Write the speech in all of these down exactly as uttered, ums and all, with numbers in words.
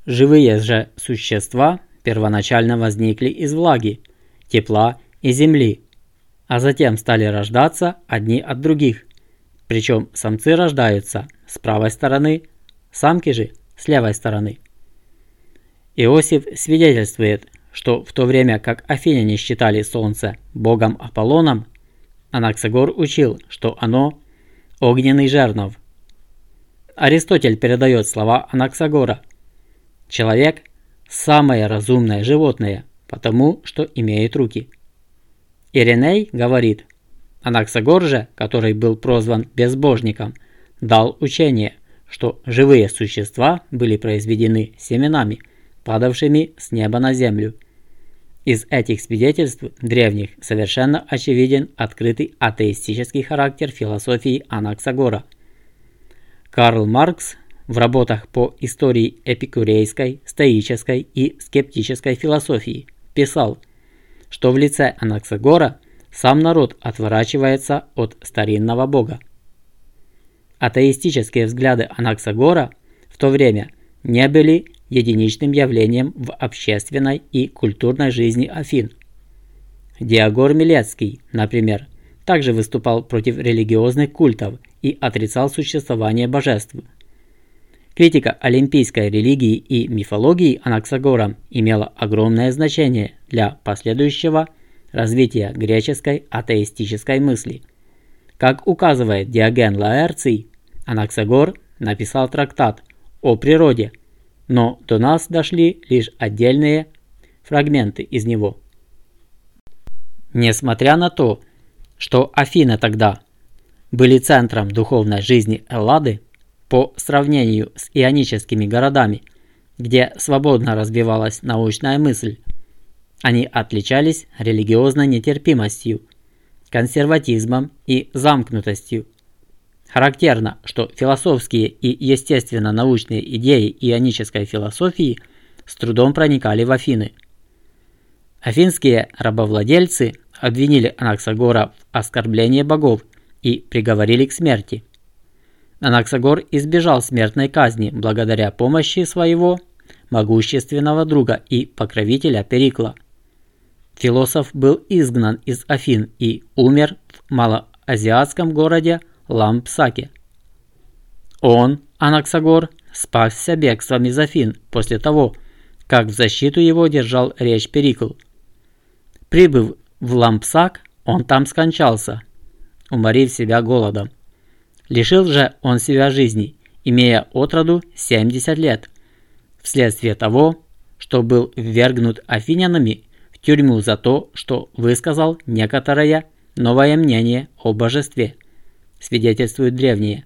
Живые же существа первоначально возникли из влаги, тепла и земли, а затем стали рождаться одни от других, причем самцы рождаются с правой стороны, самки же с левой стороны. Иосиф свидетельствует, что в то время как афиняне считали Солнце богом Аполлоном, Анаксагор учил, что оно огненный жернов. Аристотель передает слова Анаксагора: «Человек – самое разумное животное, потому что имеет руки». Ириней говорит: Анаксагор же, который был прозван безбожником, дал учение, что живые существа были произведены семенами, падавшими с неба на землю. Из этих свидетельств древних совершенно очевиден открытый атеистический характер философии Анаксагора. Карл Маркс в работах по истории эпикурейской, стоической и скептической философии писал, что в лице Анаксагора сам народ отворачивается от старинного бога. Атеистические взгляды Анаксагора в то время не были единичным явлением в общественной и культурной жизни Афин. Диагор Милецкий, например, также выступал против религиозных культов и отрицал существование божеств. Критика олимпийской религии и мифологии Анаксагором имела огромное значение для последующего развития греческой атеистической мысли. Как указывает Диоген Лаэрций, Анаксагор написал трактат о природе, но до нас дошли лишь отдельные фрагменты из него. Несмотря на то, что Афины тогда были центром духовной жизни Эллады, по сравнению с ионическими городами, где свободно развивалась научная мысль, они отличались религиозной нетерпимостью, консерватизмом и замкнутостью. Характерно, что философские и естественно-научные идеи ионической философии с трудом проникали в Афины. Афинские рабовладельцы обвинили Анаксагора в оскорблении богов и приговорили к смерти. Анаксагор избежал смертной казни благодаря помощи своего могущественного друга и покровителя Перикла. Философ был изгнан из Афин и умер в малоазиатском городе Лампсаке. Он, Анаксагор, спасся бегством из Афин после того, как в защиту его держал речь Перикл. Прибыв в Лампсак, он там скончался, уморив себя голодом. Лишил же он себя жизни, имея отроду семьдесят лет, вследствие того, что был ввергнут афинянами в тюрьму за то, что высказал некоторое новое мнение о божестве, свидетельствуют древние.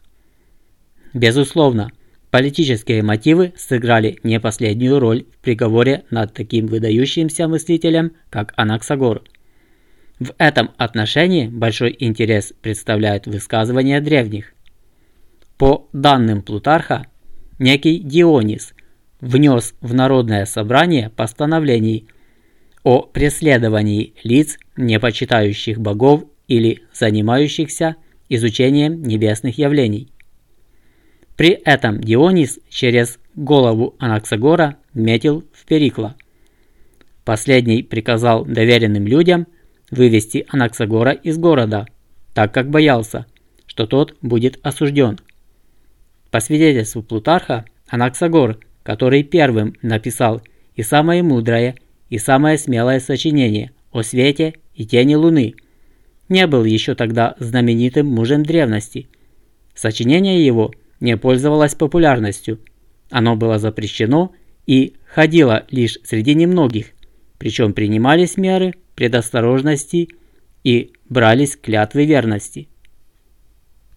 Безусловно, политические мотивы сыграли не последнюю роль в приговоре над таким выдающимся мыслителем, как Анаксагор. В этом отношении большой интерес представляют высказывания древних. По данным Плутарха, некий Дионис внес в народное собрание постановлений о преследовании лиц, не почитающих богов или занимающихся изучением небесных явлений. При этом Дионис через голову Анаксагора метил в Перикла. Последний приказал доверенным людям вывести Анаксагора из города, так как боялся, что тот будет осужден. По свидетельству Плутарха, Анаксагор, который первым написал и самое мудрое, и самое смелое сочинение о свете и тени Луны, не был еще тогда знаменитым мужем древности. Сочинение его не пользовалось популярностью, оно было запрещено и ходило лишь среди немногих, причем принимались меры предосторожности и брались клятвы верности.